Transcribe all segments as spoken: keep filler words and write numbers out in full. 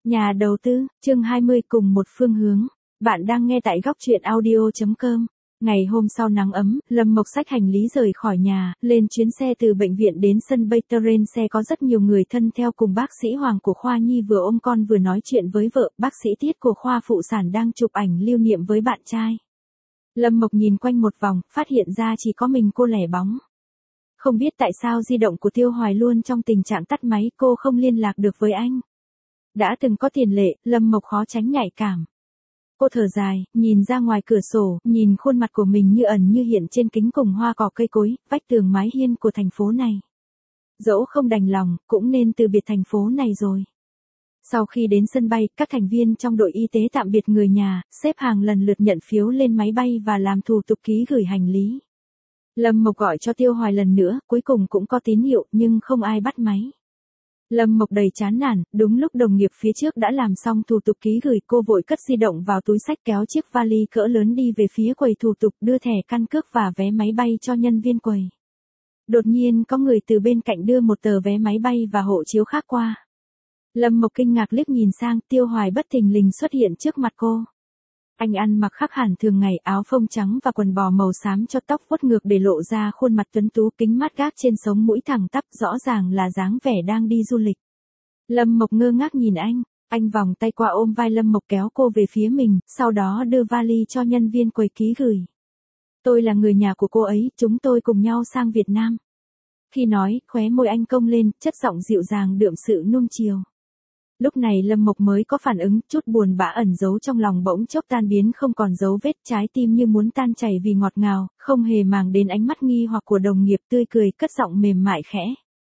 Nhà đầu tư, chương hai mươi cùng một phương hướng. Bạn đang nghe tại góc truyện audio.com. Ngày hôm sau nắng ấm, Lâm Mộc xách hành lý rời khỏi nhà, lên chuyến xe từ bệnh viện đến sân bay. Trên xe có rất nhiều người thân theo cùng bác sĩ Hoàng của khoa nhi vừa ôm con vừa nói chuyện với vợ. Bác sĩ Tiết của khoa phụ sản đang chụp ảnh lưu niệm với bạn trai. Lâm Mộc nhìn quanh một vòng, phát hiện ra chỉ có mình cô lẻ bóng. Không biết tại sao di động của Tiêu Hoài luôn trong tình trạng tắt máy, cô không liên lạc được với anh. Đã từng có tiền lệ, Lâm Mộc khó tránh nhạy cảm. Cô thở dài, nhìn ra ngoài cửa sổ, nhìn khuôn mặt của mình như ẩn như hiện trên kính cùng hoa cỏ cây cối, vách tường mái hiên của thành phố này. Dẫu không đành lòng, cũng nên từ biệt thành phố này rồi. Sau khi đến sân bay, các thành viên trong đội y tế tạm biệt người nhà, xếp hàng lần lượt nhận phiếu lên máy bay và làm thủ tục ký gửi hành lý. Lâm Mộc gọi cho Tiêu Hoài lần nữa, cuối cùng cũng có tín hiệu, nhưng không ai bắt máy. Lâm Mộc đầy chán nản, đúng lúc đồng nghiệp phía trước đã làm xong thủ tục ký gửi, cô vội cất di động vào túi xách kéo chiếc vali cỡ lớn đi về phía quầy thủ tục, đưa thẻ căn cước và vé máy bay cho nhân viên quầy. Đột nhiên có người từ bên cạnh đưa một tờ vé máy bay và hộ chiếu khác qua. Lâm Mộc kinh ngạc liếc nhìn sang, Tiêu Hoài bất thình lình xuất hiện trước mặt cô. Anh ăn mặc khác hẳn thường ngày, áo phông trắng và quần bò màu xám cho tóc vuốt ngược để lộ ra khuôn mặt tuấn tú, kính mắt gác trên sống mũi thẳng tắp, rõ ràng là dáng vẻ đang đi du lịch. Lâm Mộc ngơ ngác nhìn anh, anh vòng tay qua ôm vai Lâm Mộc kéo cô về phía mình, sau đó đưa vali cho nhân viên quầy ký gửi. Tôi là người nhà của cô ấy, chúng tôi cùng nhau sang Việt Nam. Khi nói, khóe môi anh cong lên, chất giọng dịu dàng đượm sự nuông chiều. Lúc này Lâm Mộc mới có phản ứng, chút buồn bã ẩn giấu trong lòng bỗng chốc tan biến không còn dấu vết, trái tim như muốn tan chảy vì ngọt ngào, không hề màng đến ánh mắt nghi hoặc của đồng nghiệp, tươi cười, cất giọng mềm mại khẽ.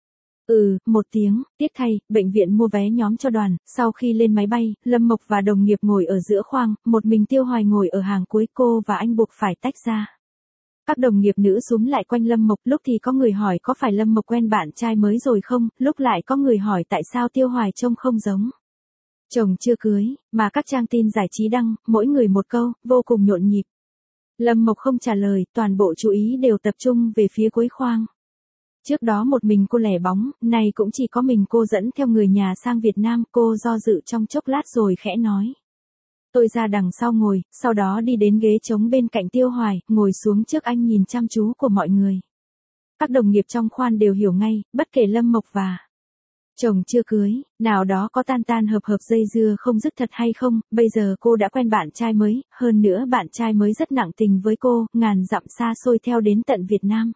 Ừ, một tiếng, tiếc thay, bệnh viện mua vé nhóm cho đoàn, sau khi lên máy bay, Lâm Mộc và đồng nghiệp ngồi ở giữa khoang, một mình Tiêu Hoài ngồi ở hàng cuối, cô và anh buộc phải tách ra. Các đồng nghiệp nữ xúm lại quanh Lâm Mộc, lúc thì có người hỏi có phải Lâm Mộc quen bạn trai mới rồi không, lúc lại có người hỏi tại sao Tiêu Hoài trông không giống chồng chưa cưới, mà các trang tin giải trí đăng, mỗi người một câu, vô cùng nhộn nhịp. Lâm Mộc không trả lời, toàn bộ chú ý đều tập trung về phía cuối khoang. Trước đó một mình cô lẻ bóng, này cũng chỉ có mình cô dẫn theo người nhà sang Việt Nam, cô do dự trong chốc lát rồi khẽ nói. Tôi ra đằng sau ngồi, sau đó đi đến ghế trống bên cạnh Tiêu Hoài, ngồi xuống trước anh nhìn chăm chú của mọi người. Các đồng nghiệp trong khoan đều hiểu ngay, bất kể Lâm Mộc và chồng chưa cưới, nào đó có tan tan hợp hợp dây dưa không dứt thật hay không, bây giờ cô đã quen bạn trai mới, hơn nữa bạn trai mới rất nặng tình với cô, ngàn dặm xa xôi theo đến tận Việt Nam.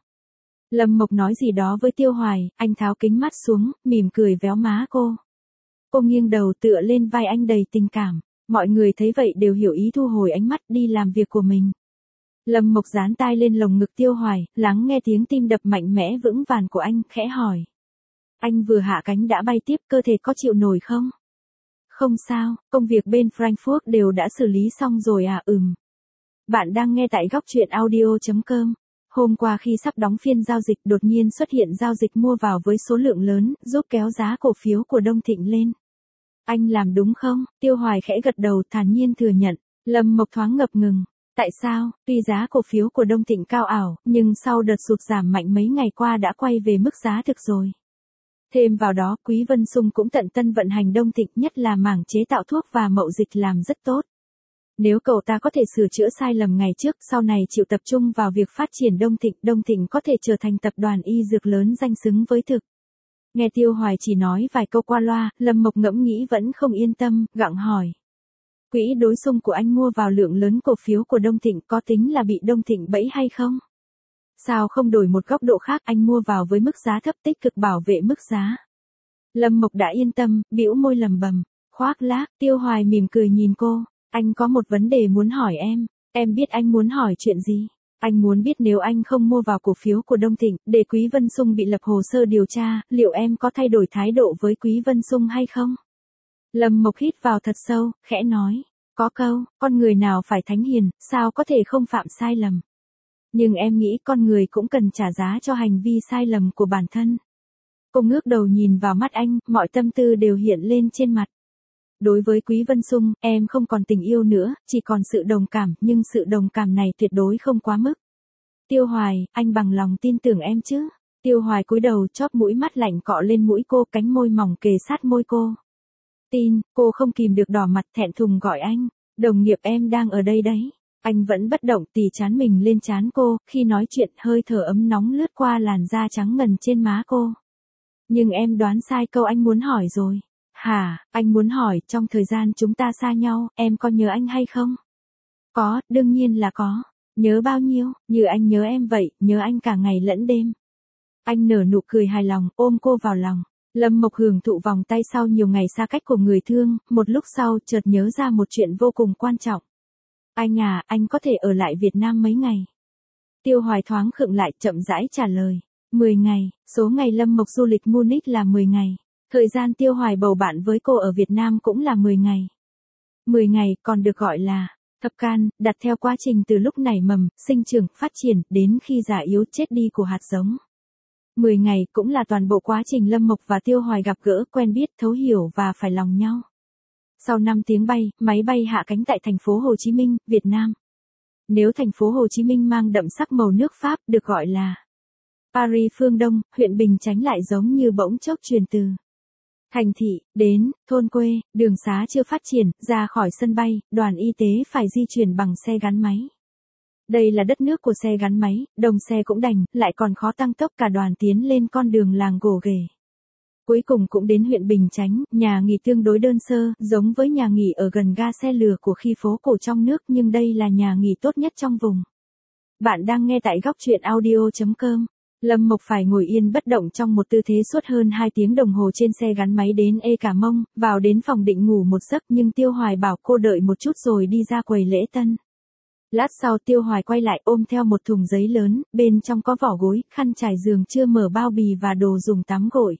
Lâm Mộc nói gì đó với Tiêu Hoài, anh tháo kính mắt xuống, mỉm cười véo má cô. Cô nghiêng đầu tựa lên vai anh đầy tình cảm. Mọi người thấy vậy đều hiểu ý thu hồi ánh mắt đi làm việc của mình. Lâm Mộc dán tai lên lồng ngực Tiêu Hoài, lắng nghe tiếng tim đập mạnh mẽ vững vàng của anh, khẽ hỏi. Anh vừa hạ cánh đã bay tiếp, cơ thể có chịu nổi không? Không sao, công việc bên Frankfurt đều đã xử lý xong rồi à, ừm. Bạn đang nghe tại góc truyện audio.com. Hôm qua khi sắp đóng phiên giao dịch đột nhiên xuất hiện giao dịch mua vào với số lượng lớn, giúp kéo giá cổ phiếu của Đông Thịnh lên. Anh làm đúng không? Tiêu Hoài khẽ gật đầu thản nhiên thừa nhận. Lâm Mộc thoáng ngập ngừng. Tại sao? Tuy giá cổ phiếu của Đông Thịnh cao ảo, nhưng sau đợt sụt giảm mạnh mấy ngày qua đã quay về mức giá thực rồi. Thêm vào đó, Quý Vân Sung cũng tận tân vận hành Đông Thịnh, nhất là mảng chế tạo thuốc và mậu dịch làm rất tốt. Nếu cậu ta có thể sửa chữa sai lầm ngày trước, sau này chịu tập trung vào việc phát triển Đông Thịnh, Đông Thịnh có thể trở thành tập đoàn y dược lớn danh xứng với thực. Nghe Tiêu Hoài chỉ nói vài câu qua loa, Lâm Mộc ngẫm nghĩ vẫn không yên tâm, gặng hỏi. Quỹ đối xung của anh mua vào lượng lớn cổ phiếu của Đông Thịnh có tính là bị Đông Thịnh bẫy hay không? Sao không đổi một góc độ khác, anh mua vào với mức giá thấp tích cực bảo vệ mức giá. Lâm Mộc đã yên tâm, bĩu môi lầm bầm, khoác lác. Tiêu Hoài mỉm cười nhìn cô, anh có một vấn đề muốn hỏi em, em biết anh muốn hỏi chuyện gì? Anh muốn biết nếu anh không mua vào cổ phiếu của Đông Thịnh, để Quý Vân Sung bị lập hồ sơ điều tra, liệu em có thay đổi thái độ với Quý Vân Sung hay không? Lâm Mộc hít vào thật sâu, khẽ nói, có câu, con người nào phải thánh hiền, sao có thể không phạm sai lầm. Nhưng em nghĩ con người cũng cần trả giá cho hành vi sai lầm của bản thân. Cô ngước đầu nhìn vào mắt anh, mọi tâm tư đều hiện lên trên mặt. Đối với Quý Vân Sung, em không còn tình yêu nữa, chỉ còn sự đồng cảm, nhưng sự đồng cảm này tuyệt đối không quá mức. Tiêu Hoài, anh bằng lòng tin tưởng em chứ? Tiêu Hoài cúi đầu, chóp mũi mắt lạnh cọ lên mũi cô, cánh môi mỏng kề sát môi cô. Tin, cô không kìm được đỏ mặt thẹn thùng gọi anh. Đồng nghiệp em đang ở đây đấy. Anh vẫn bất động tì chán mình lên trán cô, khi nói chuyện hơi thở ấm nóng lướt qua làn da trắng ngần trên má cô. Nhưng em đoán sai câu anh muốn hỏi rồi. Hả, anh muốn hỏi, trong thời gian chúng ta xa nhau, em có nhớ anh hay không? Có, đương nhiên là có. Nhớ bao nhiêu, như anh nhớ em vậy, nhớ anh cả ngày lẫn đêm. Anh nở nụ cười hài lòng, ôm cô vào lòng. Lâm Mộc hưởng thụ vòng tay sau nhiều ngày xa cách của người thương, một lúc sau chợt nhớ ra một chuyện vô cùng quan trọng. Anh à, anh có thể ở lại Việt Nam mấy ngày? Tiêu Hoài thoáng khựng lại chậm rãi trả lời. mười ngày, số ngày Lâm Mộc du lịch Munich là mười ngày. Thời gian Tiêu Hoài bầu bạn với cô ở Việt Nam cũng là mười ngày. mười ngày còn được gọi là thập can, đặt theo quá trình từ lúc nảy mầm, sinh trưởng, phát triển, đến khi già yếu chết đi của hạt giống. mười ngày cũng là toàn bộ quá trình Lâm Mộc và Tiêu Hoài gặp gỡ, quen biết, thấu hiểu và phải lòng nhau. Sau năm tiếng bay, máy bay hạ cánh tại thành phố Hồ Chí Minh, Việt Nam. Nếu thành phố Hồ Chí Minh mang đậm sắc màu nước Pháp, được gọi là Paris phương Đông, huyện Bình Chánh lại giống như bỗng chốc truyền từ thành thị, đến, thôn quê, đường xá chưa phát triển, ra khỏi sân bay, đoàn y tế phải di chuyển bằng xe gắn máy. Đây là đất nước của xe gắn máy, đồng xe cũng đành, lại còn khó tăng tốc, cả đoàn tiến lên con đường làng gồ ghề. Cuối cùng cũng đến huyện Bình Chánh, nhà nghỉ tương đối đơn sơ, giống với nhà nghỉ ở gần ga xe lửa của khi phố cổ trong nước, nhưng đây là nhà nghỉ tốt nhất trong vùng. Bạn đang nghe tại góc truyện audio chấm com. Lâm Mộc phải ngồi yên bất động trong một tư thế suốt hơn hai tiếng đồng hồ trên xe gắn máy đến ê cả mông, vào đến phòng định ngủ một giấc, nhưng Tiêu Hoài bảo cô đợi một chút rồi đi ra quầy lễ tân. Lát sau Tiêu Hoài quay lại ôm theo một thùng giấy lớn, bên trong có vỏ gối, khăn trải giường chưa mở bao bì và đồ dùng tắm gội.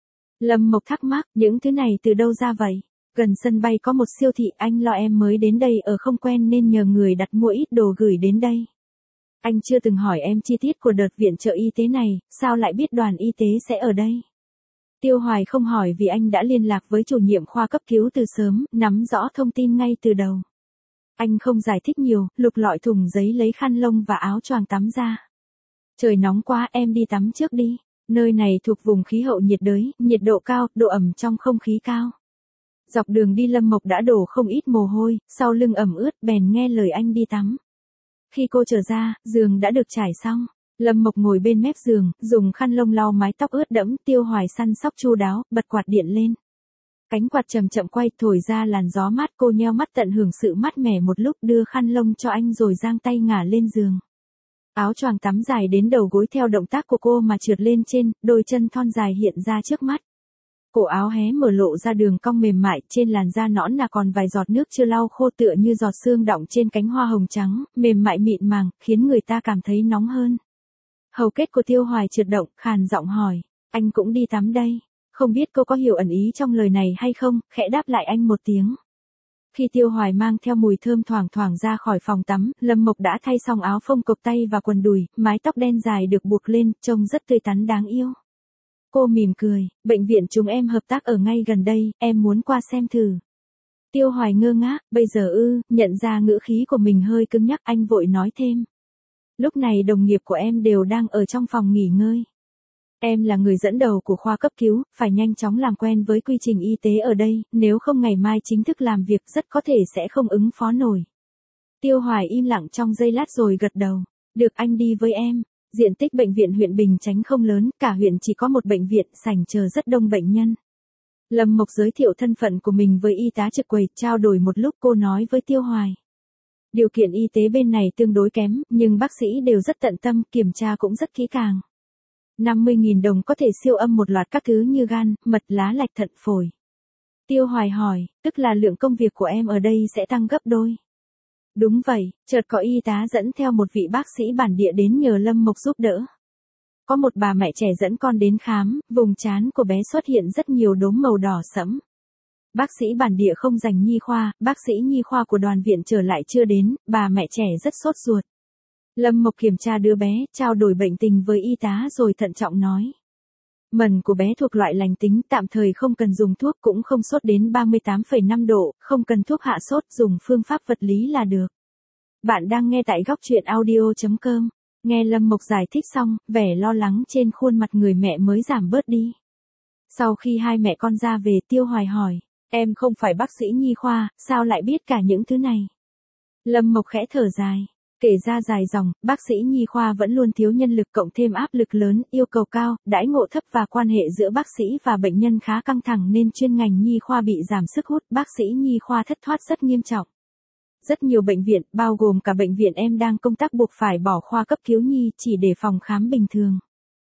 Lâm Mộc thắc mắc, những thứ này từ đâu ra vậy? Gần sân bay có một siêu thị, anh lo em mới đến đây ở không quen nên nhờ người đặt mua ít đồ gửi đến đây. Anh chưa từng hỏi em chi tiết của đợt viện trợ y tế này, sao lại biết đoàn y tế sẽ ở đây? Tiêu Hoài không hỏi vì anh đã liên lạc với chủ nhiệm khoa cấp cứu từ sớm, nắm rõ thông tin ngay từ đầu. Anh không giải thích nhiều, lục lọi thùng giấy lấy khăn lông và áo choàng tắm ra. Trời nóng quá, em đi tắm trước đi. Nơi này thuộc vùng khí hậu nhiệt đới, nhiệt độ cao, độ ẩm trong không khí cao. Dọc đường đi Lâm Mộc đã đổ không ít mồ hôi, sau lưng ẩm ướt, bèn nghe lời anh đi tắm. Khi cô trở ra, giường đã được trải xong. Lâm Mộc ngồi bên mép giường, dùng khăn lông lau mái tóc ướt đẫm, Tiêu Hoài săn sóc chu đáo, bật quạt điện lên. Cánh quạt chậm chậm quay, thổi ra làn gió mát, cô nheo mắt tận hưởng sự mát mẻ một lúc, đưa khăn lông cho anh rồi giang tay ngả lên giường. Áo choàng tắm dài đến đầu gối theo động tác của cô mà trượt lên trên, đôi chân thon dài hiện ra trước mắt. Cổ áo hé mở lộ ra đường cong mềm mại, trên làn da nõn nà còn vài giọt nước chưa lau khô tựa như giọt sương đọng trên cánh hoa hồng trắng, mềm mại mịn màng, khiến người ta cảm thấy nóng hơn. Hầu kết của Tiêu Hoài trượt động, khàn giọng hỏi, anh cũng đi tắm đây. Không biết cô có hiểu ẩn ý trong lời này hay không, khẽ đáp lại anh một tiếng. Khi Tiêu Hoài mang theo mùi thơm thoảng thoảng ra khỏi phòng tắm, Lâm Mộc đã thay xong áo phông cộc tay và quần đùi, mái tóc đen dài được buộc lên, trông rất tươi tắn đáng yêu. Cô mỉm cười, bệnh viện chúng em hợp tác ở ngay gần đây, em muốn qua xem thử. Tiêu Hoài ngơ ngác, bây giờ ư, nhận ra ngữ khí của mình hơi cứng nhắc, anh vội nói thêm. Lúc này đồng nghiệp của em đều đang ở trong phòng nghỉ ngơi. Em là người dẫn đầu của khoa cấp cứu, phải nhanh chóng làm quen với quy trình y tế ở đây, nếu không ngày mai chính thức làm việc rất có thể sẽ không ứng phó nổi. Tiêu Hoài im lặng trong giây lát rồi gật đầu. Được, anh đi với em. Diện tích bệnh viện huyện Bình Chánh không lớn, cả huyện chỉ có một bệnh viện, sảnh chờ rất đông bệnh nhân. Lâm Mộc giới thiệu thân phận của mình với y tá trực quầy, trao đổi một lúc cô nói với Tiêu Hoài. Điều kiện y tế bên này tương đối kém, nhưng bác sĩ đều rất tận tâm, kiểm tra cũng rất kỹ càng. năm mươi nghìn đồng có thể siêu âm một loạt các thứ như gan, mật, lá lạch, thận, phổi. Tiêu Hoài hỏi, tức là lượng công việc của em ở đây sẽ tăng gấp đôi. Đúng vậy, chợt có y tá dẫn theo một vị bác sĩ bản địa đến nhờ Lâm Mộc giúp đỡ. Có một bà mẹ trẻ dẫn con đến khám, vùng trán của bé xuất hiện rất nhiều đốm màu đỏ sẫm. Bác sĩ bản địa không dành nhi khoa, bác sĩ nhi khoa của đoàn viện trở lại chưa đến, bà mẹ trẻ rất sốt ruột. Lâm Mộc kiểm tra đứa bé, trao đổi bệnh tình với y tá rồi thận trọng nói. Mần của bé thuộc loại lành tính, tạm thời không cần dùng thuốc, cũng không sốt đến ba mươi tám phẩy năm độ, không cần thuốc hạ sốt, dùng phương pháp vật lý là được. Bạn đang nghe tại góc truyện audio chấm com. Nghe Lâm Mộc giải thích xong, vẻ lo lắng trên khuôn mặt người mẹ mới giảm bớt đi. Sau khi hai mẹ con ra về, Tiêu Hoài hỏi, Em không phải bác sĩ nhi khoa, sao lại biết cả những thứ này? Lâm Mộc khẽ thở dài. Kể ra dài dòng, bác sĩ nhi khoa vẫn luôn thiếu nhân lực cộng thêm áp lực lớn, yêu cầu cao, đãi ngộ thấp và quan hệ giữa bác sĩ và bệnh nhân khá căng thẳng nên chuyên ngành nhi khoa bị giảm sức hút, bác sĩ nhi khoa thất thoát rất nghiêm trọng. Rất nhiều bệnh viện, bao gồm cả bệnh viện em đang công tác buộc phải bỏ khoa cấp cứu nhi chỉ để phòng khám bình thường.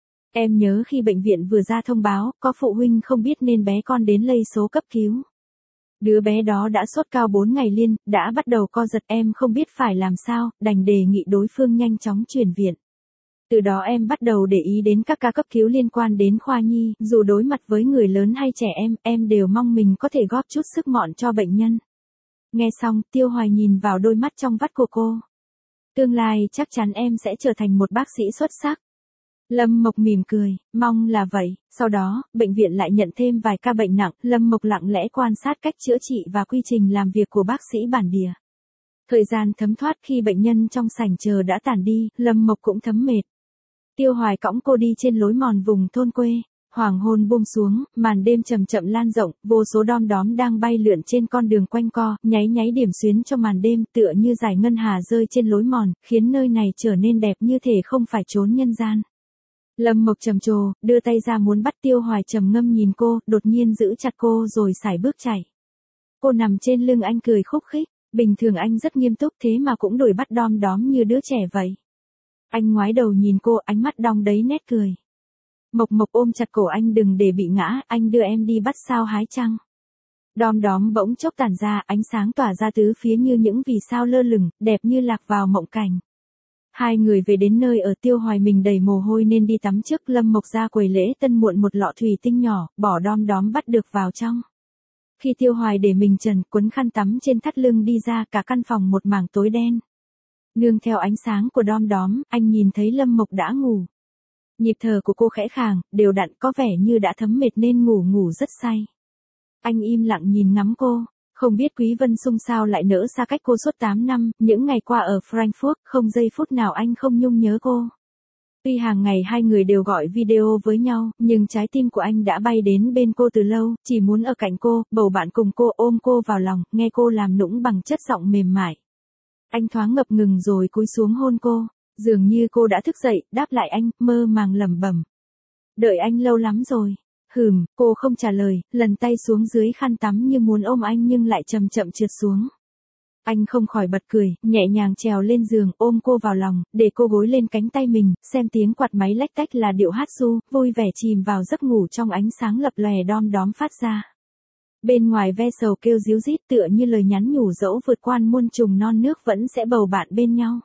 Em nhớ khi bệnh viện vừa ra thông báo, có phụ huynh không biết nên bé con đến lây số cấp cứu. Đứa bé đó đã sốt cao bốn ngày liên, đã bắt đầu co giật, em không biết phải làm sao, đành đề nghị đối phương nhanh chóng chuyển viện. Từ đó em bắt đầu để ý đến các ca cấp cứu liên quan đến khoa nhi, dù đối mặt với người lớn hay trẻ em, em đều mong mình có thể góp chút sức mọn cho bệnh nhân. Nghe xong, Tiêu Hoài nhìn vào đôi mắt trong vắt của cô. Tương lai chắc chắn em sẽ trở thành một bác sĩ xuất sắc. Lâm Mộc mỉm cười, mong là vậy. Sau đó, bệnh viện lại nhận thêm vài ca bệnh nặng, Lâm Mộc lặng lẽ quan sát cách chữa trị và quy trình làm việc của bác sĩ bản địa. Thời gian thấm thoát khi bệnh nhân trong sảnh chờ đã tản đi, Lâm Mộc cũng thấm mệt. Tiêu Hoài cõng cô đi trên lối mòn vùng thôn quê. Hoàng hôn buông xuống, màn đêm chậm chậm lan rộng, vô số đom đóm đang bay lượn trên con đường quanh co, nháy nháy điểm xuyến cho màn đêm, tựa như dải ngân hà rơi trên lối mòn, khiến nơi này trở nên đẹp như thể không phải chốn nhân gian. Lâm Mộc trầm trồ, đưa tay ra muốn bắt Tiêu Hoài trầm ngâm nhìn cô, đột nhiên giữ chặt cô rồi sải bước chạy. Cô nằm trên lưng anh cười khúc khích, bình thường anh rất nghiêm túc thế mà cũng đổi bắt đom đóm như đứa trẻ vậy. Anh ngoái đầu nhìn cô, ánh mắt đong đầy nét cười. Mộc Mộc ôm chặt cổ anh đừng để bị ngã, anh đưa em đi bắt sao hái trăng. Đom đóm bỗng chốc tản ra, ánh sáng tỏa ra tứ phía như những vì sao lơ lửng, đẹp như lạc vào mộng cảnh. Hai người về đến nơi ở, Tiêu Hoài mình đầy mồ hôi nên đi tắm trước, Lâm Mộc ra quầy lễ tân muộn một lọ thủy tinh nhỏ, bỏ đom đóm bắt được vào trong. Khi Tiêu Hoài để mình trần, quấn khăn tắm trên thắt lưng đi ra, cả căn phòng một mảng tối đen. Nương theo ánh sáng của đom đóm, anh nhìn thấy Lâm Mộc đã ngủ. Nhịp thở của cô khẽ khàng, đều đặn, có vẻ như đã thấm mệt nên ngủ ngủ rất say. Anh im lặng nhìn ngắm cô, không biết Quý Vân Sung sao lại nỡ xa cách cô suốt tám năm, những ngày qua ở Frankfurt, không giây phút nào anh không nhung nhớ cô. Tuy hàng ngày hai người đều gọi video với nhau, nhưng trái tim của anh đã bay đến bên cô từ lâu, chỉ muốn ở cạnh cô, bầu bạn cùng cô, ôm cô vào lòng, nghe cô làm nũng bằng chất giọng mềm mại. Anh thoáng ngập ngừng rồi cúi xuống hôn cô. Dường như cô đã thức dậy, đáp lại anh, mơ màng lẩm bẩm. Đợi anh lâu lắm rồi. Hừm, cô không trả lời, lần tay xuống dưới khăn tắm như muốn ôm anh nhưng lại chậm chậm trượt xuống. Anh không khỏi bật cười, nhẹ nhàng trèo lên giường, ôm cô vào lòng, để cô gối lên cánh tay mình, xem tiếng quạt máy lách tách là điệu hát ru, vui vẻ chìm vào giấc ngủ trong ánh sáng lập lòe đom đóm phát ra. Bên ngoài ve sầu kêu ríu rít tựa như lời nhắn nhủ dẫu vượt qua muôn trùng non nước vẫn sẽ bầu bạn bên nhau.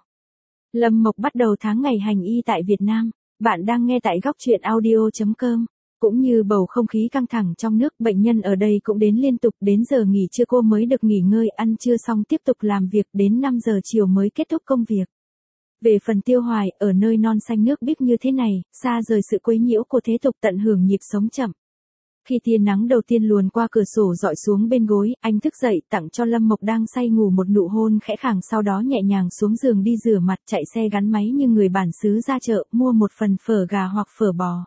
Lâm Mộc bắt đầu tháng ngày hành y tại Việt Nam. Bạn đang nghe tại góc truyện audio chấm com. Cũng như bầu không khí căng thẳng trong nước, bệnh nhân ở đây cũng đến liên tục, đến giờ nghỉ trưa cô mới được nghỉ ngơi, ăn trưa xong tiếp tục làm việc, đến năm giờ chiều mới kết thúc công việc. Về phần Tiêu Hoài, ở nơi non xanh nước biếc như thế này, xa rời sự quấy nhiễu của thế tục, tận hưởng nhịp sống chậm. Khi tia nắng đầu tiên luồn qua cửa sổ dọi xuống bên gối, anh thức dậy, tặng cho Lâm Mộc đang say ngủ một nụ hôn khẽ khàng, sau đó nhẹ nhàng xuống giường đi rửa mặt, chạy xe gắn máy như người bản xứ ra chợ, mua một phần phở gà hoặc phở bò.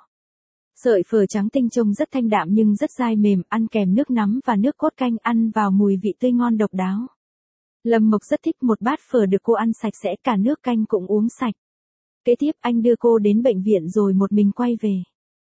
Sợi phở trắng tinh trông rất thanh đạm nhưng rất dai mềm, ăn kèm nước nắm và nước cốt canh, ăn vào mùi vị tươi ngon độc đáo. Lâm Mộc rất thích một bát phở được cô ăn sạch sẽ, cả nước canh cũng uống sạch. Kế tiếp anh đưa cô đến bệnh viện rồi một mình quay về.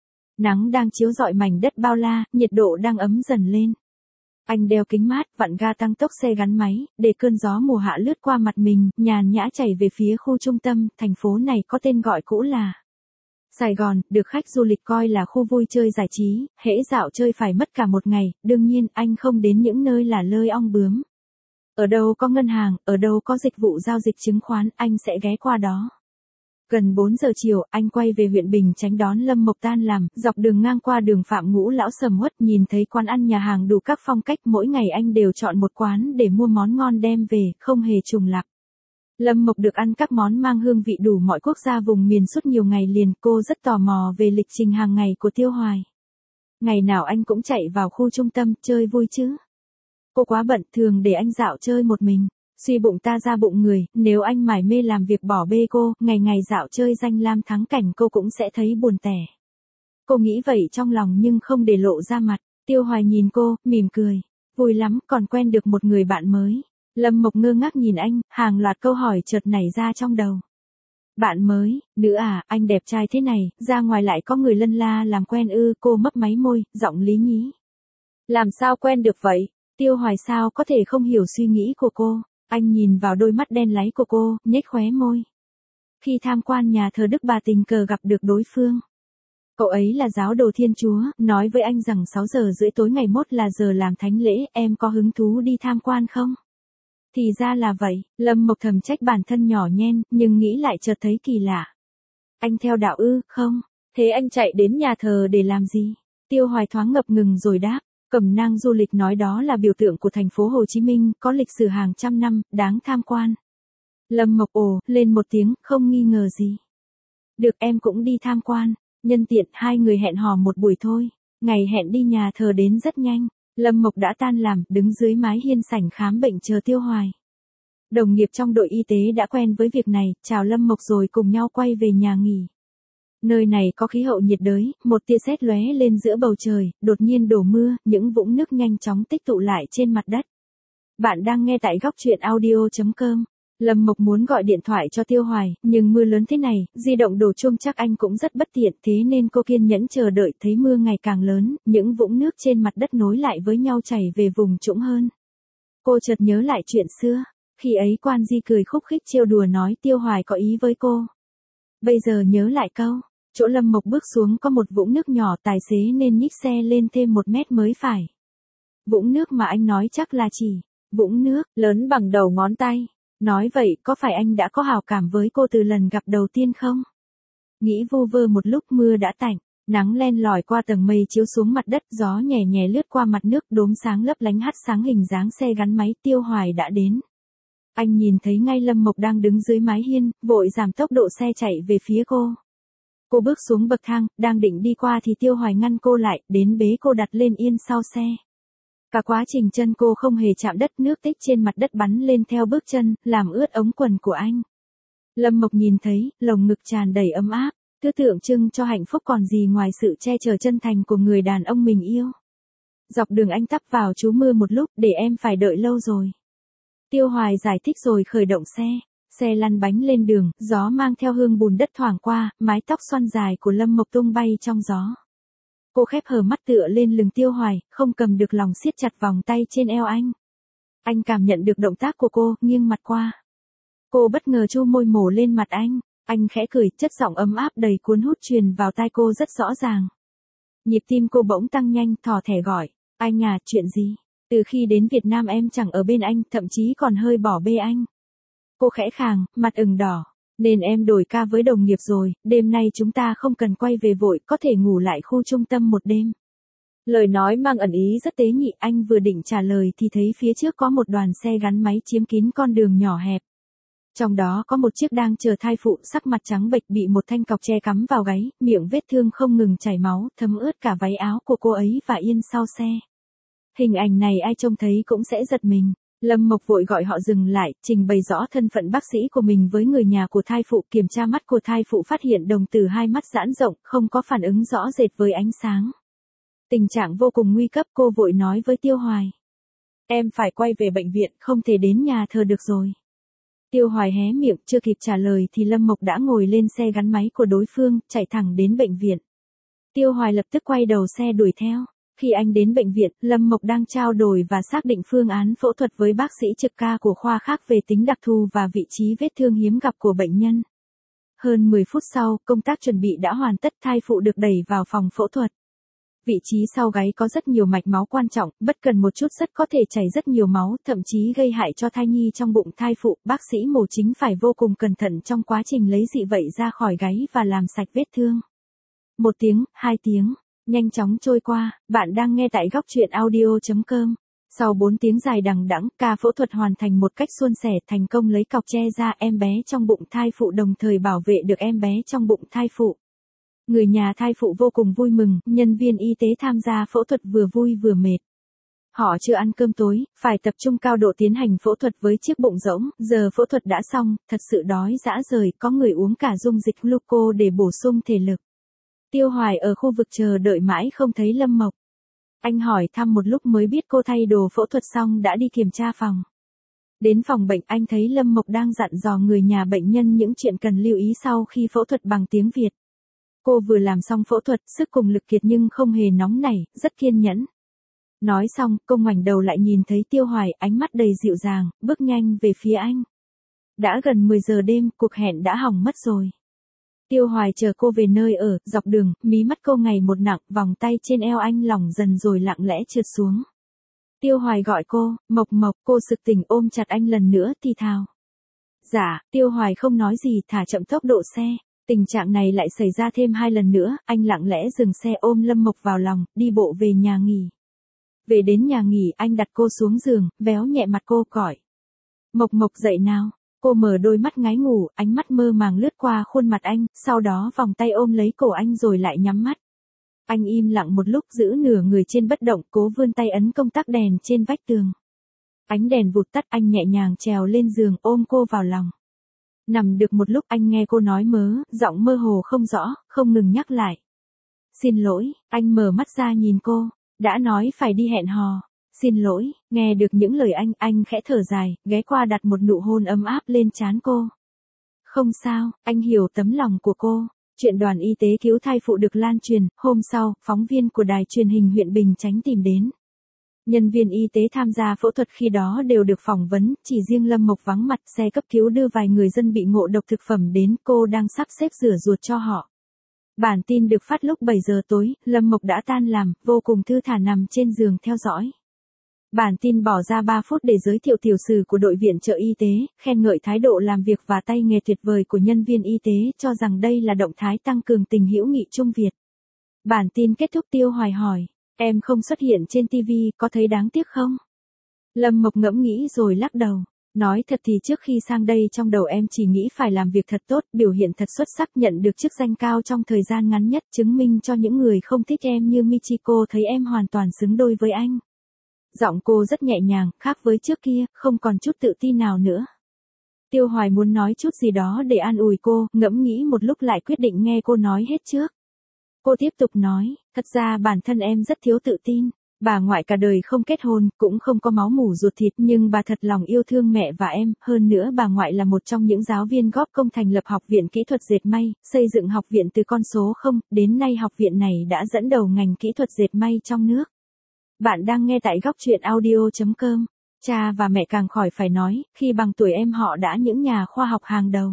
Nắng đang chiếu rọi mảnh đất bao la, nhiệt độ đang ấm dần lên. Anh đeo kính mát, vặn ga tăng tốc xe gắn máy, để cơn gió mùa hạ lướt qua mặt mình, nhàn nhã chảy về phía khu trung tâm, thành phố này có tên gọi cũ là Sài Gòn, được khách du lịch coi là khu vui chơi giải trí, hễ dạo chơi phải mất cả một ngày, đương nhiên anh không đến những nơi là lơi ong bướm. Ở đâu có ngân hàng, ở đâu có dịch vụ giao dịch chứng khoán, anh sẽ ghé qua đó. Gần bốn giờ chiều, anh quay về huyện Bình Chánh đón Lâm Mộc tan làm, dọc đường ngang qua đường Phạm Ngũ Lão sầm uất, nhìn thấy quán ăn nhà hàng đủ các phong cách, mỗi ngày anh đều chọn một quán để mua món ngon đem về, không hề trùng lặp. Lâm Mộc được ăn các món mang hương vị đủ mọi quốc gia vùng miền suốt nhiều ngày liền, cô rất tò mò về lịch trình hàng ngày của Tiêu Hoài. Ngày nào anh cũng chạy vào khu trung tâm, chơi vui chứ. Cô quá bận, thường để anh dạo chơi một mình. Suy bụng ta ra bụng người, nếu anh mải mê làm việc bỏ bê cô, ngày ngày dạo chơi danh lam thắng cảnh cô cũng sẽ thấy buồn tẻ. Cô nghĩ vậy trong lòng nhưng không để lộ ra mặt. Tiêu Hoài nhìn cô, mỉm cười. Vui lắm, còn quen được một người bạn mới. Lâm Mộc ngơ ngác nhìn anh, hàng loạt câu hỏi chợt nảy ra trong đầu. Bạn mới, nữ à, anh đẹp trai thế này, ra ngoài lại có người lân la làm quen ư, cô mấp máy môi, giọng lý nhí. Làm sao quen được vậy? Tiêu Hoài sao có thể không hiểu suy nghĩ của cô, anh nhìn vào đôi mắt đen láy của cô, nhếch khóe môi. Khi tham quan nhà thờ Đức Bà tình cờ gặp được đối phương. Cậu ấy là giáo đồ Thiên Chúa, nói với anh rằng sáu giờ rưỡi tối ngày mốt là giờ làm thánh lễ, em có hứng thú đi tham quan không? Thì ra là vậy, Lâm Mộc thầm trách bản thân nhỏ nhen, nhưng nghĩ lại chợt thấy kỳ lạ. Anh theo đạo ư, không? Thế anh chạy đến nhà thờ để làm gì? Tiêu Hoài thoáng ngập ngừng rồi đáp, Cẩm nang du lịch nói đó là biểu tượng của thành phố Hồ Chí Minh, có lịch sử hàng trăm năm, đáng tham quan. Lâm Mộc ồ, lên một tiếng, không nghi ngờ gì. Được, em cũng đi tham quan. Nhân tiện hai người hẹn hò một buổi thôi. Ngày hẹn đi nhà thờ đến rất nhanh. Lâm Mộc đã tan làm, đứng dưới mái hiên sảnh khám bệnh chờ Tiêu Hoài. Đồng nghiệp trong đội y tế đã quen với việc này, chào Lâm Mộc rồi cùng nhau quay về nhà nghỉ. Nơi này có khí hậu nhiệt đới, một tia sét lóe lên giữa bầu trời, đột nhiên đổ mưa, những vũng nước nhanh chóng tích tụ lại trên mặt đất. Bạn đang nghe tại góc truyện audio chấm com. Lâm Mộc muốn gọi điện thoại cho Tiêu Hoài, nhưng mưa lớn thế này, di động đổ chuông chắc anh cũng rất bất tiện, thế nên cô kiên nhẫn chờ đợi, thấy mưa ngày càng lớn, những vũng nước trên mặt đất nối lại với nhau chảy về vùng trũng hơn. Cô chợt nhớ lại chuyện xưa, khi ấy Quan Di cười khúc khích trêu đùa nói Tiêu Hoài có ý với cô. Bây giờ nhớ lại câu, chỗ Lâm Mộc bước xuống có một vũng nước nhỏ, tài xế nên nhích xe lên thêm một mét mới phải. Vũng nước mà anh nói chắc là chỉ, vũng nước, lớn bằng đầu ngón tay. Nói vậy, có phải anh đã có hảo cảm với cô từ lần gặp đầu tiên không? Nghĩ vu vơ một lúc mưa đã tạnh, nắng len lỏi qua tầng mây chiếu xuống mặt đất, gió nhẹ nhẹ lướt qua mặt nước, đốm sáng lấp lánh hắt sáng hình dáng xe gắn máy. Tiêu Hoài đã đến. Anh nhìn thấy ngay Lâm Mộc đang đứng dưới mái hiên, vội giảm tốc độ xe chạy về phía cô. Cô bước xuống bậc thang, đang định đi qua thì Tiêu Hoài ngăn cô lại, đến bế cô đặt lên yên sau xe. Cả quá trình chân cô không hề chạm đất, nước tích trên mặt đất bắn lên theo bước chân, làm ướt ống quần của anh. Lâm Mộc nhìn thấy, lồng ngực tràn đầy ấm áp, thứ tượng trưng cho hạnh phúc còn gì ngoài sự che chở chân thành của người đàn ông mình yêu. Dọc đường anh tấp vào trú mưa một lúc, để em phải đợi lâu rồi. Tiêu Hoài giải thích rồi khởi động xe. Xe lăn bánh lên đường, gió mang theo hương bùn đất thoảng qua, mái tóc xoăn dài của Lâm Mộc tung bay trong gió. Cô khép hờ mắt tựa lên lưng Tiêu Hoài, không cầm được lòng siết chặt vòng tay trên eo anh. Anh cảm nhận được động tác của cô, nghiêng mặt qua. Cô bất ngờ chu môi mổ lên mặt anh. Anh khẽ cười, chất giọng ấm áp đầy cuốn hút truyền vào tai cô rất rõ ràng. Nhịp tim cô bỗng tăng nhanh, thỏ thẻ gọi. Anh à, chuyện gì? Từ khi đến Việt Nam em chẳng ở bên anh, thậm chí còn hơi bỏ bê anh. Cô khẽ khàng, mặt ửng đỏ. Nên em đổi ca với đồng nghiệp rồi, đêm nay chúng ta không cần quay về vội, có thể ngủ lại khu trung tâm một đêm. Lời nói mang ẩn ý rất tế nhị, anh vừa định trả lời thì thấy phía trước có một đoàn xe gắn máy chiếm kín con đường nhỏ hẹp. Trong đó có một chiếc đang chờ thai phụ, sắc mặt trắng bệch, bị một thanh cọc tre cắm vào gáy, miệng vết thương không ngừng chảy máu, thấm ướt cả váy áo của cô ấy và yên sau xe. Hình ảnh này ai trông thấy cũng sẽ giật mình. Lâm Mộc vội gọi họ dừng lại, trình bày rõ thân phận bác sĩ của mình với người nhà của thai phụ, kiểm tra mắt của thai phụ phát hiện đồng tử hai mắt giãn rộng, không có phản ứng rõ rệt với ánh sáng. Tình trạng vô cùng nguy cấp, cô vội nói với Tiêu Hoài. Em phải quay về bệnh viện, không thể đến nhà thờ được rồi. Tiêu Hoài hé miệng, chưa kịp trả lời thì Lâm Mộc đã ngồi lên xe gắn máy của đối phương, chạy thẳng đến bệnh viện. Tiêu Hoài lập tức quay đầu xe đuổi theo. Khi anh đến bệnh viện, Lâm Mộc đang trao đổi và xác định phương án phẫu thuật với bác sĩ trực ca của khoa khác về tính đặc thù và vị trí vết thương hiếm gặp của bệnh nhân. Hơn mười phút sau, công tác chuẩn bị đã hoàn tất, thai phụ được đẩy vào phòng phẫu thuật. Vị trí sau gáy có rất nhiều mạch máu quan trọng, bất cần một chút rất có thể chảy rất nhiều máu, thậm chí gây hại cho thai nhi trong bụng thai phụ. Bác sĩ mổ chính phải vô cùng cẩn thận trong quá trình lấy dị vậy ra khỏi gáy và làm sạch vết thương. Một tiếng, hai tiếng. Nhanh chóng trôi qua, bạn đang nghe tại góc truyện audio chấm com. Sau bốn tiếng dài đằng đẵng, ca phẫu thuật hoàn thành một cách suôn sẻ, thành công lấy cọc tre ra em bé trong bụng thai phụ, đồng thời bảo vệ được em bé trong bụng thai phụ. Người nhà thai phụ vô cùng vui mừng, nhân viên y tế tham gia phẫu thuật vừa vui vừa mệt. Họ chưa ăn cơm tối, phải tập trung cao độ tiến hành phẫu thuật với chiếc bụng rỗng, giờ phẫu thuật đã xong, thật sự đói dã rời, có người uống cả dung dịch gluco để bổ sung thể lực. Tiêu Hoài ở khu vực chờ đợi mãi không thấy Lâm Mộc. Anh hỏi thăm một lúc mới biết cô thay đồ phẫu thuật xong đã đi kiểm tra phòng. Đến phòng bệnh anh thấy Lâm Mộc đang dặn dò người nhà bệnh nhân những chuyện cần lưu ý sau khi phẫu thuật bằng tiếng Việt. Cô vừa làm xong phẫu thuật, sức cùng lực kiệt nhưng không hề nóng nảy, rất kiên nhẫn. Nói xong, cô ngoảnh đầu lại nhìn thấy Tiêu Hoài, ánh mắt đầy dịu dàng, bước nhanh về phía anh. Đã gần mười giờ đêm, cuộc hẹn đã hỏng mất rồi. Tiêu Hoài chờ cô về nơi ở, dọc đường, mí mắt cô ngày một nặng, vòng tay trên eo anh lỏng dần rồi lặng lẽ trượt xuống. Tiêu Hoài gọi cô, Mộc Mộc, cô sực tỉnh ôm chặt anh lần nữa thì thào. Dạ, Tiêu Hoài không nói gì, thả chậm tốc độ xe. Tình trạng này lại xảy ra thêm hai lần nữa, anh lặng lẽ dừng xe ôm Lâm Mộc vào lòng, đi bộ về nhà nghỉ. Về đến nhà nghỉ, anh đặt cô xuống giường, véo nhẹ mặt cô gọi. Mộc Mộc dậy nào. Cô mở đôi mắt ngái ngủ, ánh mắt mơ màng lướt qua khuôn mặt anh, sau đó vòng tay ôm lấy cổ anh rồi lại nhắm mắt. Anh im lặng một lúc giữ nửa người trên bất động, cố vươn tay ấn công tắc đèn trên vách tường. Ánh đèn vụt tắt, anh nhẹ nhàng trèo lên giường ôm cô vào lòng. Nằm được một lúc anh nghe cô nói mớ, giọng mơ hồ không rõ, không ngừng nhắc lại. Xin lỗi, anh mở mắt ra nhìn cô, đã nói phải đi hẹn hò. Xin lỗi, nghe được những lời anh, anh khẽ thở dài, ghé qua đặt một nụ hôn ấm áp lên trán cô. Không sao, anh hiểu tấm lòng của cô. Chuyện đoàn y tế cứu thai phụ được lan truyền, hôm sau, phóng viên của đài truyền hình huyện Bình Chánh tìm đến. Nhân viên y tế tham gia phẫu thuật khi đó đều được phỏng vấn, chỉ riêng Lâm Mộc vắng mặt, xe cấp cứu đưa vài người dân bị ngộ độc thực phẩm đến, cô đang sắp xếp rửa ruột cho họ. Bản tin được phát lúc bảy giờ tối, Lâm Mộc đã tan làm, vô cùng thư thả nằm trên giường theo dõi. Bản tin bỏ ra ba phút để giới thiệu tiểu sử của đội viện trợ y tế, khen ngợi thái độ làm việc và tay nghề tuyệt vời của nhân viên y tế, cho rằng đây là động thái tăng cường tình hữu nghị Trung Việt. Bản tin kết thúc Tiêu Hoài hỏi, em không xuất hiện trên ti vi, có thấy đáng tiếc không? Lâm Mộc ngẫm nghĩ rồi lắc đầu. Nói thật thì trước khi sang đây trong đầu em chỉ nghĩ phải làm việc thật tốt, biểu hiện thật xuất sắc, nhận được chức danh cao trong thời gian ngắn nhất, chứng minh cho những người không thích em như Michiko thấy em hoàn toàn xứng đôi với anh. Giọng cô rất nhẹ nhàng, khác với trước kia, không còn chút tự tin nào nữa. Tiêu Hoài muốn nói chút gì đó để an ủi cô, ngẫm nghĩ một lúc lại quyết định nghe cô nói hết trước. Cô tiếp tục nói, thật ra bản thân em rất thiếu tự tin. Bà ngoại cả đời không kết hôn, cũng không có máu mủ ruột thịt, nhưng bà thật lòng yêu thương mẹ và em, hơn nữa bà ngoại là một trong những giáo viên góp công thành lập Học viện Kỹ thuật Dệt May, xây dựng học viện từ con số không, đến nay học viện này đã dẫn đầu ngành kỹ thuật dệt may trong nước. Bạn đang nghe tại góc truyện audio chấm com. Cha và mẹ càng khỏi phải nói, khi bằng tuổi em họ đã những nhà khoa học hàng đầu.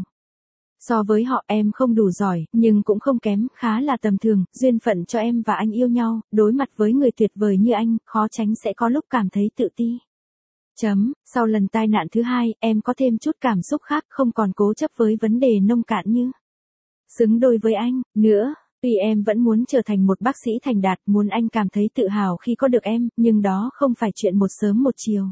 So với họ em không đủ giỏi, nhưng cũng không kém, khá là tầm thường, duyên phận cho em và anh yêu nhau, đối mặt với người tuyệt vời như anh, khó tránh sẽ có lúc cảm thấy tự ti. Chấm, sau lần tai nạn thứ hai, em có thêm chút cảm xúc khác, không còn cố chấp với vấn đề nông cạn như xứng đôi với anh, nữa. Tuy em vẫn muốn trở thành một bác sĩ thành đạt, muốn anh cảm thấy tự hào khi có được em, nhưng đó không phải chuyện một sớm một chiều.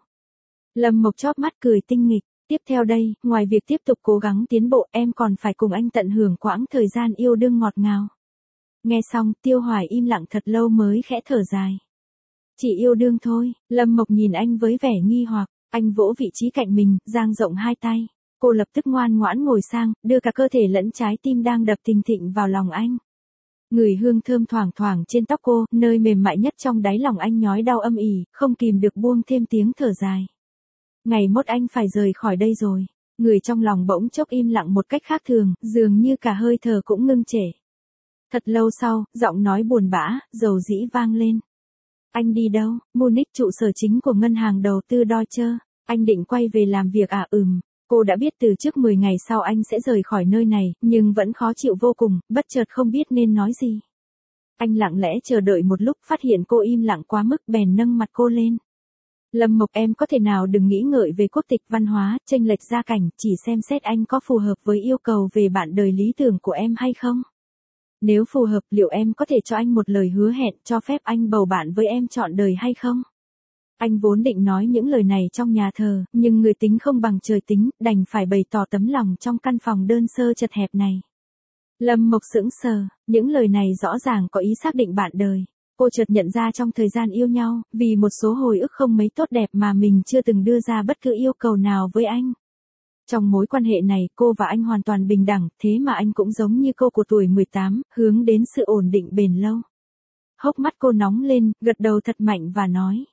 Lâm Mộc chóp mắt cười tinh nghịch. Tiếp theo đây, ngoài việc tiếp tục cố gắng tiến bộ, em còn phải cùng anh tận hưởng quãng thời gian yêu đương ngọt ngào. Nghe xong, Tiêu Hoài im lặng thật lâu mới khẽ thở dài. Chỉ yêu đương thôi, Lâm Mộc nhìn anh với vẻ nghi hoặc, anh vỗ vị trí cạnh mình, dang rộng hai tay. Cô lập tức ngoan ngoãn ngồi sang, đưa cả cơ thể lẫn trái tim đang đập thình thịch vào lòng anh. Ngửi hương thơm thoảng thoảng trên tóc cô, nơi mềm mại nhất trong đáy lòng anh nhói đau âm ỉ, không kìm được buông thêm tiếng thở dài. Ngày mốt anh phải rời khỏi đây rồi. Người trong lòng bỗng chốc im lặng một cách khác thường, dường như cả hơi thở cũng ngưng trệ. Thật lâu sau, giọng nói buồn bã, dầu dĩ vang lên. Anh đi đâu? Munich, trụ sở chính của ngân hàng đầu tư Deutsche. Anh định quay về làm việc à? Ừm. Cô đã biết từ trước mười ngày sau anh sẽ rời khỏi nơi này, nhưng vẫn khó chịu vô cùng, bất chợt không biết nên nói gì. Anh lặng lẽ chờ đợi một lúc, phát hiện cô im lặng quá mức, bèn nâng mặt cô lên. Lâm Mộc, em có thể nào đừng nghĩ ngợi về quốc tịch, văn hóa, chênh lệch gia cảnh, chỉ xem xét anh có phù hợp với yêu cầu về bạn đời lý tưởng của em hay không? Nếu phù hợp, liệu em có thể cho anh một lời hứa hẹn, cho phép anh bầu bạn với em trọn đời hay không? Anh vốn định nói những lời này trong nhà thờ, nhưng người tính không bằng trời tính, đành phải bày tỏ tấm lòng trong căn phòng đơn sơ chật hẹp này. Lâm Mộc sững sờ, những lời này rõ ràng có ý xác định bạn đời. Cô chợt nhận ra trong thời gian yêu nhau, vì một số hồi ức không mấy tốt đẹp mà mình chưa từng đưa ra bất cứ yêu cầu nào với anh. Trong mối quan hệ này, cô và anh hoàn toàn bình đẳng, thế mà anh cũng giống như cô của tuổi mười tám, hướng đến sự ổn định bền lâu. hốc mắt cô nóng lên, gật đầu thật mạnh và nói.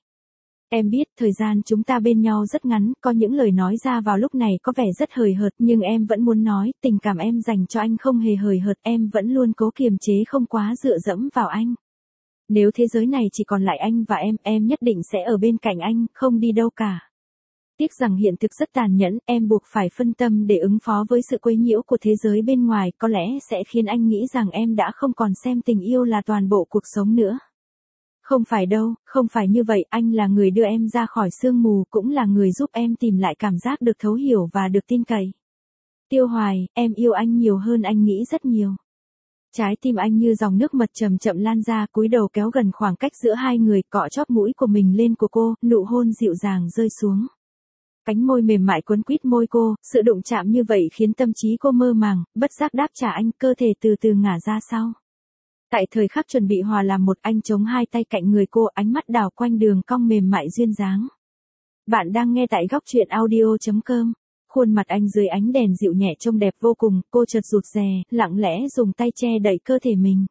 Em biết thời gian chúng ta bên nhau rất ngắn, có những lời nói ra vào lúc này có vẻ rất hời hợt, nhưng em vẫn muốn nói, tình cảm em dành cho anh không hề hời hợt, em vẫn luôn cố kiềm chế không quá dựa dẫm vào anh. Nếu thế giới này chỉ còn lại anh và em, em nhất định sẽ ở bên cạnh anh, không đi đâu cả. Tiếc rằng hiện thực rất tàn nhẫn, em buộc phải phân tâm để ứng phó với sự quấy nhiễu của thế giới bên ngoài, có lẽ sẽ khiến anh nghĩ rằng em đã không còn xem tình yêu là toàn bộ cuộc sống nữa. Không phải đâu, không phải như vậy, anh là người đưa em ra khỏi sương mù, cũng là người giúp em tìm lại cảm giác được thấu hiểu và được tin cậy. Tiêu Hoài, em yêu anh nhiều hơn anh nghĩ rất nhiều. Trái tim anh như dòng nước mật chậm chậm lan ra, cúi đầu kéo gần khoảng cách giữa hai người, cọ chóp mũi của mình lên của cô, nụ hôn dịu dàng rơi xuống. Cánh môi mềm mại quấn quýt môi cô, sự đụng chạm như vậy khiến tâm trí cô mơ màng, bất giác đáp trả anh, cơ thể từ từ ngả ra sau. Tại thời khắc chuẩn bị hòa làm một, anh chống hai tay cạnh người cô, ánh mắt đảo quanh đường cong mềm mại duyên dáng. Bạn đang nghe tại góc truyện audio chấm com. Khuôn mặt anh dưới ánh đèn dịu nhẹ trông đẹp vô cùng, cô chợt rụt rè, lặng lẽ dùng tay che đậy cơ thể mình.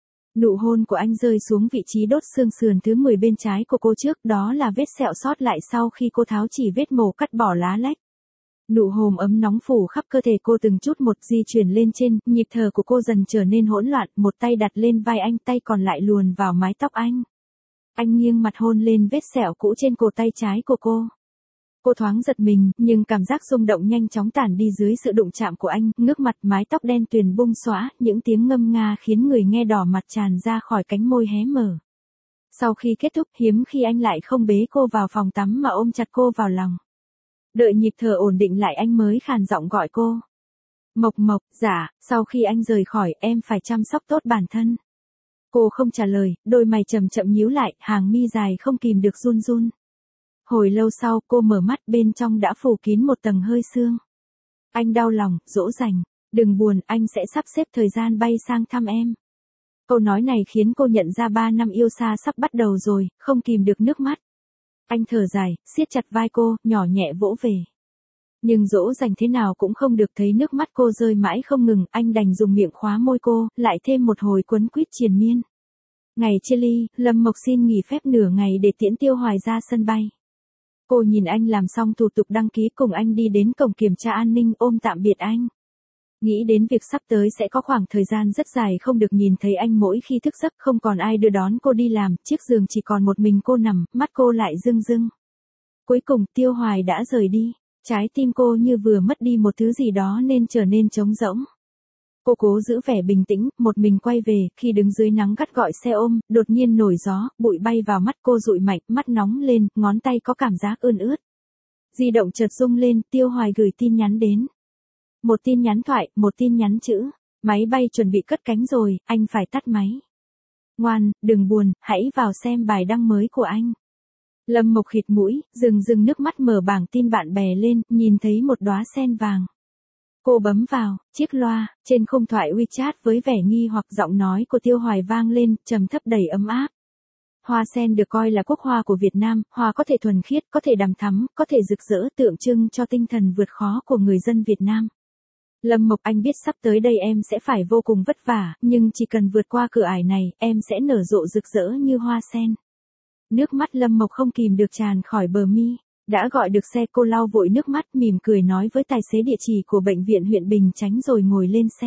Nụ hôn của anh rơi xuống vị trí đốt xương sườn thứ mười bên trái của cô trước, đó là vết sẹo sót lại sau khi cô tháo chỉ vết mổ cắt bỏ lá lách. Nụ hôn ấm nóng phủ khắp cơ thể cô từng chút một di chuyển lên trên, nhịp thở của cô dần trở nên hỗn loạn, một tay đặt lên vai anh, tay còn lại luồn vào mái tóc anh. Anh nghiêng mặt hôn lên vết sẹo cũ trên cổ tay trái của cô. Cô thoáng giật mình, nhưng cảm giác rung động nhanh chóng tản đi dưới sự đụng chạm của anh, ngước mặt, mái tóc đen tuyền bung xõa, những tiếng ngâm nga khiến người nghe đỏ mặt tràn ra khỏi cánh môi hé mở. Sau khi kết thúc, hiếm khi anh lại không bế cô vào phòng tắm mà ôm chặt cô vào lòng. Đợi nhịp thở ổn định lại anh mới khàn giọng gọi cô. Mộc Mộc, dạ, sau khi anh rời khỏi, em phải chăm sóc tốt bản thân. Cô không trả lời, đôi mày chậm chậm nhíu lại, hàng mi dài không kìm được run run. Hồi lâu sau, cô mở mắt, bên trong đã phủ kín một tầng hơi sương. Anh đau lòng, dỗ dành. Đừng buồn, anh sẽ sắp xếp thời gian bay sang thăm em. Câu nói này khiến cô nhận ra ba năm yêu xa sắp bắt đầu rồi, không kìm được nước mắt. Anh thở dài, siết chặt vai cô, nhỏ nhẹ vỗ về. Nhưng dỗ dành thế nào cũng không được, thấy nước mắt cô rơi mãi không ngừng, anh đành dùng miệng khóa môi cô, lại thêm một hồi quấn quýt triền miên. Ngày chia ly, Lâm Mộc xin nghỉ phép nửa ngày để tiễn Tiêu Hoài ra sân bay. Cô nhìn anh làm xong thủ tục đăng ký, cùng anh đi đến cổng kiểm tra an ninh, ôm tạm biệt anh. Nghĩ đến việc sắp tới sẽ có khoảng thời gian rất dài không được nhìn thấy anh, mỗi khi thức giấc không còn ai đưa đón cô đi làm, chiếc giường chỉ còn một mình cô nằm, mắt cô lại rưng rưng. Cuối cùng Tiêu Hoài đã rời đi, trái tim cô như vừa mất đi một thứ gì đó nên trở nên trống rỗng. Cô cố giữ vẻ bình tĩnh, một mình quay về, khi đứng dưới nắng gắt gọi xe ôm, đột nhiên nổi gió, bụi bay vào mắt cô dụi mạnh, mắt nóng lên, ngón tay có cảm giác ươn ướt. Di động chợt rung lên, Tiêu Hoài gửi tin nhắn đến. Một tin nhắn thoại, một tin nhắn chữ. Máy bay chuẩn bị cất cánh rồi, anh phải tắt máy. Ngoan, đừng buồn, hãy vào xem bài đăng mới của anh. Lâm Mộc khịt mũi, rừng rừng nước mắt mở bảng tin bạn bè lên, nhìn thấy một đóa sen vàng. Cô bấm vào, chiếc loa, trên khung thoại WeChat với vẻ nghi hoặc, giọng nói của Tiêu Hoài vang lên, trầm thấp đầy ấm áp. Hoa sen được coi là quốc hoa của Việt Nam, hoa có thể thuần khiết, có thể đằm thắm, có thể rực rỡ, tượng trưng cho tinh thần vượt khó của người dân Việt Nam. Lâm Mộc, anh biết sắp tới đây em sẽ phải vô cùng vất vả, nhưng chỉ cần vượt qua cửa ải này, em sẽ nở rộ rực rỡ như hoa sen. Nước mắt Lâm Mộc không kìm được tràn khỏi bờ mi. Đã gọi được xe, cô lau vội nước mắt, mỉm cười nói với tài xế địa chỉ của bệnh viện huyện Bình Chánh rồi ngồi lên xe.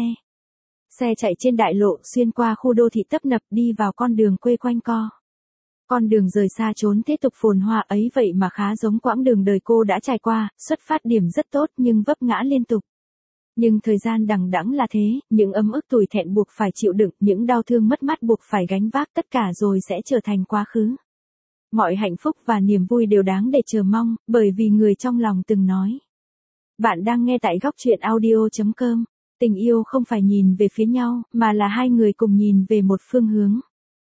Xe chạy trên đại lộ, xuyên qua khu đô thị tấp nập, đi vào con đường quê quanh co. Con đường rời xa chốn thế tục phồn hoa ấy vậy mà khá giống quãng đường đời cô đã trải qua, xuất phát điểm rất tốt nhưng vấp ngã liên tục. Nhưng thời gian đằng đẵng là thế, những ấm ức tủi thẹn buộc phải chịu đựng, những đau thương mất mát buộc phải gánh vác, tất cả rồi sẽ trở thành quá khứ. Mọi hạnh phúc và niềm vui đều đáng để chờ mong, bởi vì người trong lòng từng nói. Bạn đang nghe tại góc truyện audio chấm com. Tình yêu không phải nhìn về phía nhau, mà là hai người cùng nhìn về một phương hướng.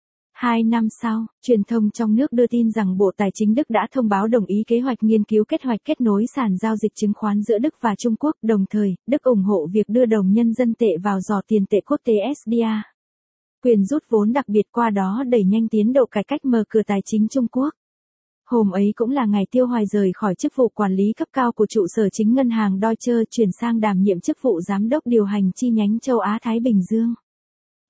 Hai năm sau, truyền thông trong nước đưa tin rằng Bộ Tài chính Đức đã thông báo đồng ý kế hoạch nghiên cứu kết hoạch kết nối sàn giao dịch chứng khoán giữa Đức và Trung Quốc, đồng thời, Đức ủng hộ việc đưa đồng nhân dân tệ vào giò tiền tệ quốc tế ét đê a. Quyền rút vốn đặc biệt, qua đó đẩy nhanh tiến độ cải cách mở cửa tài chính Trung Quốc. Hôm ấy cũng là ngày Tiêu Hoài rời khỏi chức vụ quản lý cấp cao của trụ sở chính ngân hàng Deutsche, chuyển sang đảm nhiệm chức vụ giám đốc điều hành chi nhánh châu Á Thái Bình Dương.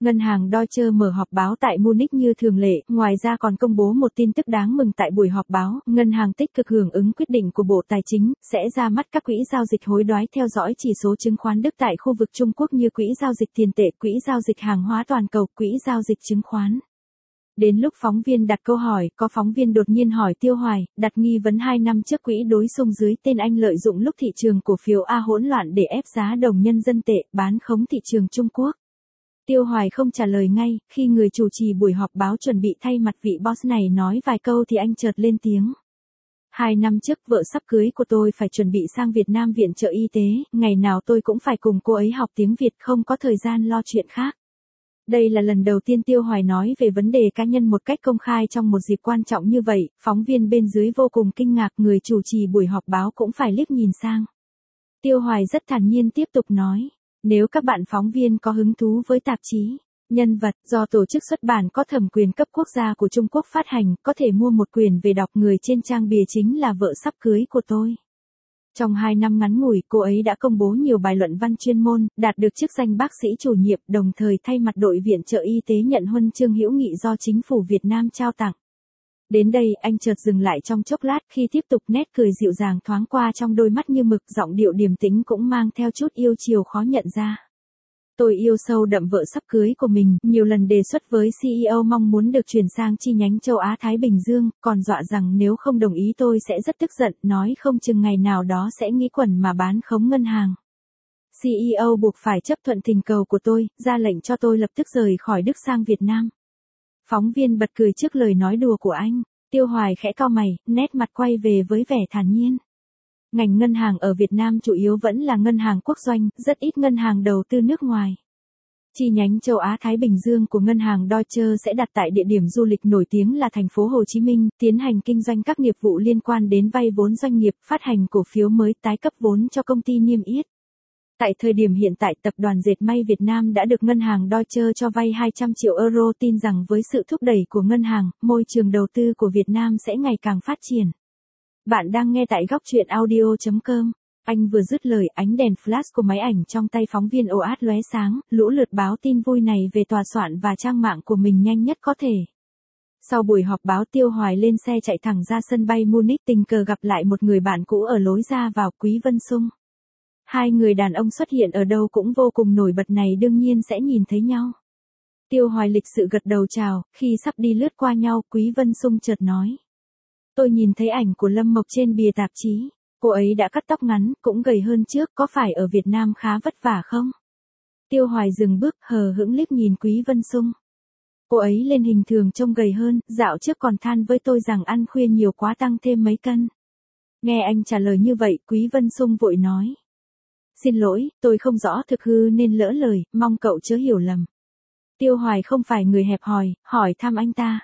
Ngân hàng Deutsche mở họp báo tại Munich như thường lệ, ngoài ra còn công bố một tin tức đáng mừng tại buổi họp báo, ngân hàng tích cực hưởng ứng quyết định của Bộ Tài chính, sẽ ra mắt các quỹ giao dịch hối đoái theo dõi chỉ số chứng khoán Đức tại khu vực Trung Quốc như quỹ giao dịch tiền tệ, quỹ giao dịch hàng hóa toàn cầu, quỹ giao dịch chứng khoán. Đến lúc phóng viên đặt câu hỏi, có phóng viên đột nhiên hỏi Tiêu Hoài, đặt nghi vấn hai năm trước quỹ đối xung dưới tên anh lợi dụng lúc thị trường cổ phiếu A hỗn loạn để ép giá đồng nhân dân tệ, bán khống thị trường Trung Quốc. Tiêu Hoài không trả lời ngay, khi người chủ trì buổi họp báo chuẩn bị thay mặt vị boss này nói vài câu thì anh chợt lên tiếng. Hai năm trước vợ sắp cưới của tôi phải chuẩn bị sang Việt Nam viện trợ y tế, ngày nào tôi cũng phải cùng cô ấy học tiếng Việt, không có thời gian lo chuyện khác. Đây là lần đầu tiên Tiêu Hoài nói về vấn đề cá nhân một cách công khai trong một dịp quan trọng như vậy, phóng viên bên dưới vô cùng kinh ngạc, người chủ trì buổi họp báo cũng phải liếc nhìn sang. Tiêu Hoài rất thản nhiên tiếp tục nói, nếu các bạn phóng viên có hứng thú với tạp chí, nhân vật do tổ chức xuất bản có thẩm quyền cấp quốc gia của Trung Quốc phát hành, có thể mua một quyển về đọc, người trên trang bìa chính là vợ sắp cưới của tôi. Trong hai năm ngắn ngủi, cô ấy đã công bố nhiều bài luận văn chuyên môn, đạt được chức danh bác sĩ chủ nhiệm, đồng thời thay mặt đội viện trợ y tế nhận huân chương hữu nghị do chính phủ Việt Nam trao tặng. Đến đây, anh chợt dừng lại trong chốc lát, khi tiếp tục nét cười dịu dàng thoáng qua trong đôi mắt như mực, giọng điệu điềm tĩnh cũng mang theo chút yêu chiều khó nhận ra. Tôi yêu sâu đậm vợ sắp cưới của mình, nhiều lần đề xuất với xê e ô mong muốn được chuyển sang chi nhánh châu Á Thái Bình Dương, còn dọa rằng nếu không đồng ý tôi sẽ rất tức giận, nói không chừng ngày nào đó sẽ nghĩ quẩn mà bán khống ngân hàng. xê e ô buộc phải chấp thuận thỉnh cầu của tôi, ra lệnh cho tôi lập tức rời khỏi Đức sang Việt Nam. Phóng viên bật cười trước lời nói đùa của anh, Tiêu Hoài khẽ cau mày, nét mặt quay về với vẻ thản nhiên. Ngành ngân hàng ở Việt Nam chủ yếu vẫn là ngân hàng quốc doanh, rất ít ngân hàng đầu tư nước ngoài. Chi nhánh châu Á Thái Bình Dương của ngân hàng Deutsche sẽ đặt tại địa điểm du lịch nổi tiếng là thành phố Hồ Chí Minh, tiến hành kinh doanh các nghiệp vụ liên quan đến vay vốn doanh nghiệp, phát hành cổ phiếu mới, tái cấp vốn cho công ty niêm yết. Tại thời điểm hiện tại, tập đoàn dệt may Việt Nam đã được ngân hàng Deutsche cho vay hai trăm triệu euro, tin rằng với sự thúc đẩy của ngân hàng, môi trường đầu tư của Việt Nam sẽ ngày càng phát triển. Bạn đang nghe tại góc truyện audio chấm com. Anh vừa dứt lời, ánh đèn flash của máy ảnh trong tay phóng viên ồ ạt lóe sáng, lũ lượt báo tin vui này về tòa soạn và trang mạng của mình nhanh nhất có thể. Sau buổi họp báo, Tiêu Hoài lên xe chạy thẳng ra sân bay Munich, tình cờ gặp lại một người bạn cũ ở lối ra vào, Quý Vân Sung. Hai người đàn ông xuất hiện ở đâu cũng vô cùng nổi bật này đương nhiên sẽ nhìn thấy nhau. Tiêu Hoài lịch sự gật đầu chào, khi sắp đi lướt qua nhau, Quý Vân Sung chợt nói. Tôi nhìn thấy ảnh của Lâm Mộc trên bìa tạp chí, cô ấy đã cắt tóc ngắn, cũng gầy hơn trước, có phải ở Việt Nam khá vất vả không? Tiêu Hoài dừng bước, hờ hững liếc nhìn Quý Vân Sung. Cô ấy lên hình thường trông gầy hơn, dạo trước còn than với tôi rằng ăn khuya nhiều quá tăng thêm mấy cân. Nghe anh trả lời như vậy, Quý Vân Sung vội nói. Xin lỗi, tôi không rõ thực hư nên lỡ lời, mong cậu chớ hiểu lầm. Tiêu Hoài không phải người hẹp hòi, hỏi thăm anh ta.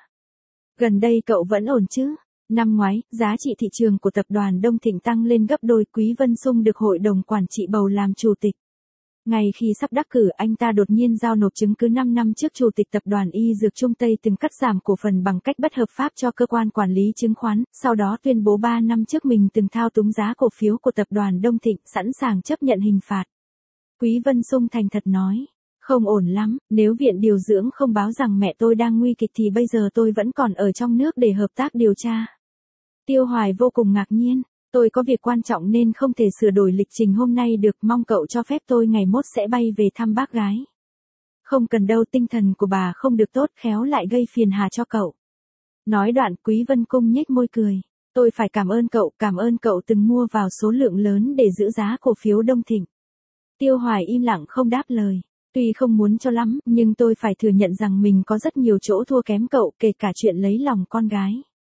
Gần đây cậu vẫn ổn chứ? Năm ngoái, giá trị thị trường của tập đoàn Đông Thịnh tăng lên gấp đôi, Quý Vân Sung được hội đồng quản trị bầu làm chủ tịch. Ngay khi sắp đắc cử, anh ta đột nhiên giao nộp chứng cứ năm năm trước chủ tịch tập đoàn Y Dược Trung Tây từng cắt giảm cổ phần bằng cách bất hợp pháp cho cơ quan quản lý chứng khoán, sau đó tuyên bố ba năm trước mình từng thao túng giá cổ phiếu của tập đoàn Đông Thịnh, sẵn sàng chấp nhận hình phạt. Quý Vân Sung thành thật nói, không ổn lắm, nếu viện điều dưỡng không báo rằng mẹ tôi đang nguy kịch thì bây giờ tôi vẫn còn ở trong nước để hợp tác điều tra. Tiêu Hoài vô cùng ngạc nhiên, tôi có việc quan trọng nên không thể sửa đổi lịch trình hôm nay được, mong cậu cho phép tôi ngày mốt sẽ bay về thăm bác gái. Không cần đâu, tinh thần của bà không được tốt, khéo lại gây phiền hà cho cậu. Nói đoạn, Quý Vân Cung nhếch môi cười, tôi phải cảm ơn cậu, cảm ơn cậu từng mua vào số lượng lớn để giữ giá cổ phiếu Đông Thịnh. Tiêu Hoài im lặng không đáp lời. Tuy không muốn cho lắm, nhưng tôi phải thừa nhận rằng mình có rất nhiều chỗ thua kém cậu, kể cả chuyện lấy lòng con gái.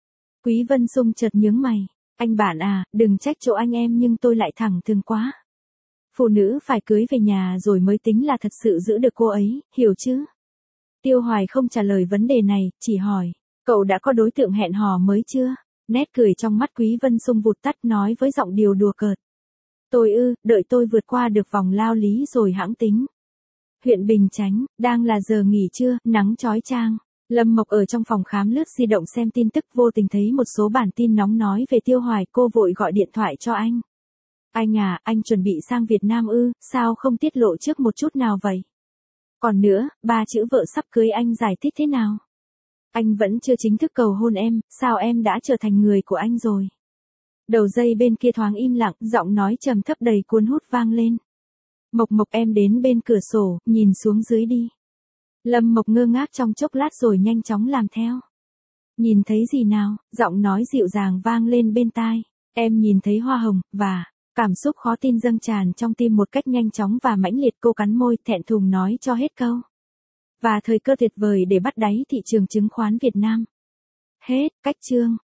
Quý Vân Sung chợt nhướng mày, anh bạn à, đừng trách chỗ anh em nhưng tôi lại thẳng thừng quá. Phụ nữ phải cưới về nhà rồi mới tính là thật sự giữ được cô ấy, hiểu chứ? Tiêu Hoài không trả lời vấn đề này, chỉ hỏi, cậu đã có đối tượng hẹn hò mới chưa? Nét cười trong mắt Quý Vân Sung vụt tắt, nói với giọng điệu đùa cợt. Tôi ư, đợi tôi vượt qua được vòng lao lý rồi hãng tính. Huyện Bình Chánh, đang là giờ nghỉ trưa, nắng chói chang. Lâm Mộc ở trong phòng khám lướt di động xem tin tức, vô tình thấy một số bản tin nóng nói về Tiêu Hoài, cô vội gọi điện thoại cho anh. Anh à, anh chuẩn bị sang Việt Nam ư, sao không tiết lộ trước một chút nào vậy? Còn nữa, ba chữ vợ sắp cưới anh giải thích thế nào? Anh vẫn chưa chính thức cầu hôn em, sao em đã trở thành người của anh rồi? Đầu dây bên kia thoáng im lặng, giọng nói trầm thấp đầy cuốn hút vang lên. Mộc Mộc, em đến bên cửa sổ, nhìn xuống dưới đi. Lâm Mộc ngơ ngác trong chốc lát rồi nhanh chóng làm theo. Nhìn thấy gì nào? Giọng nói dịu dàng vang lên bên tai. Em nhìn thấy hoa hồng, và... Cảm xúc khó tin dâng tràn trong tim một cách nhanh chóng và mãnh liệt, cô cắn môi, thẹn thùng nói cho hết câu. Và thời cơ tuyệt vời để bắt đáy thị trường chứng khoán Việt Nam. Hết, cách chương.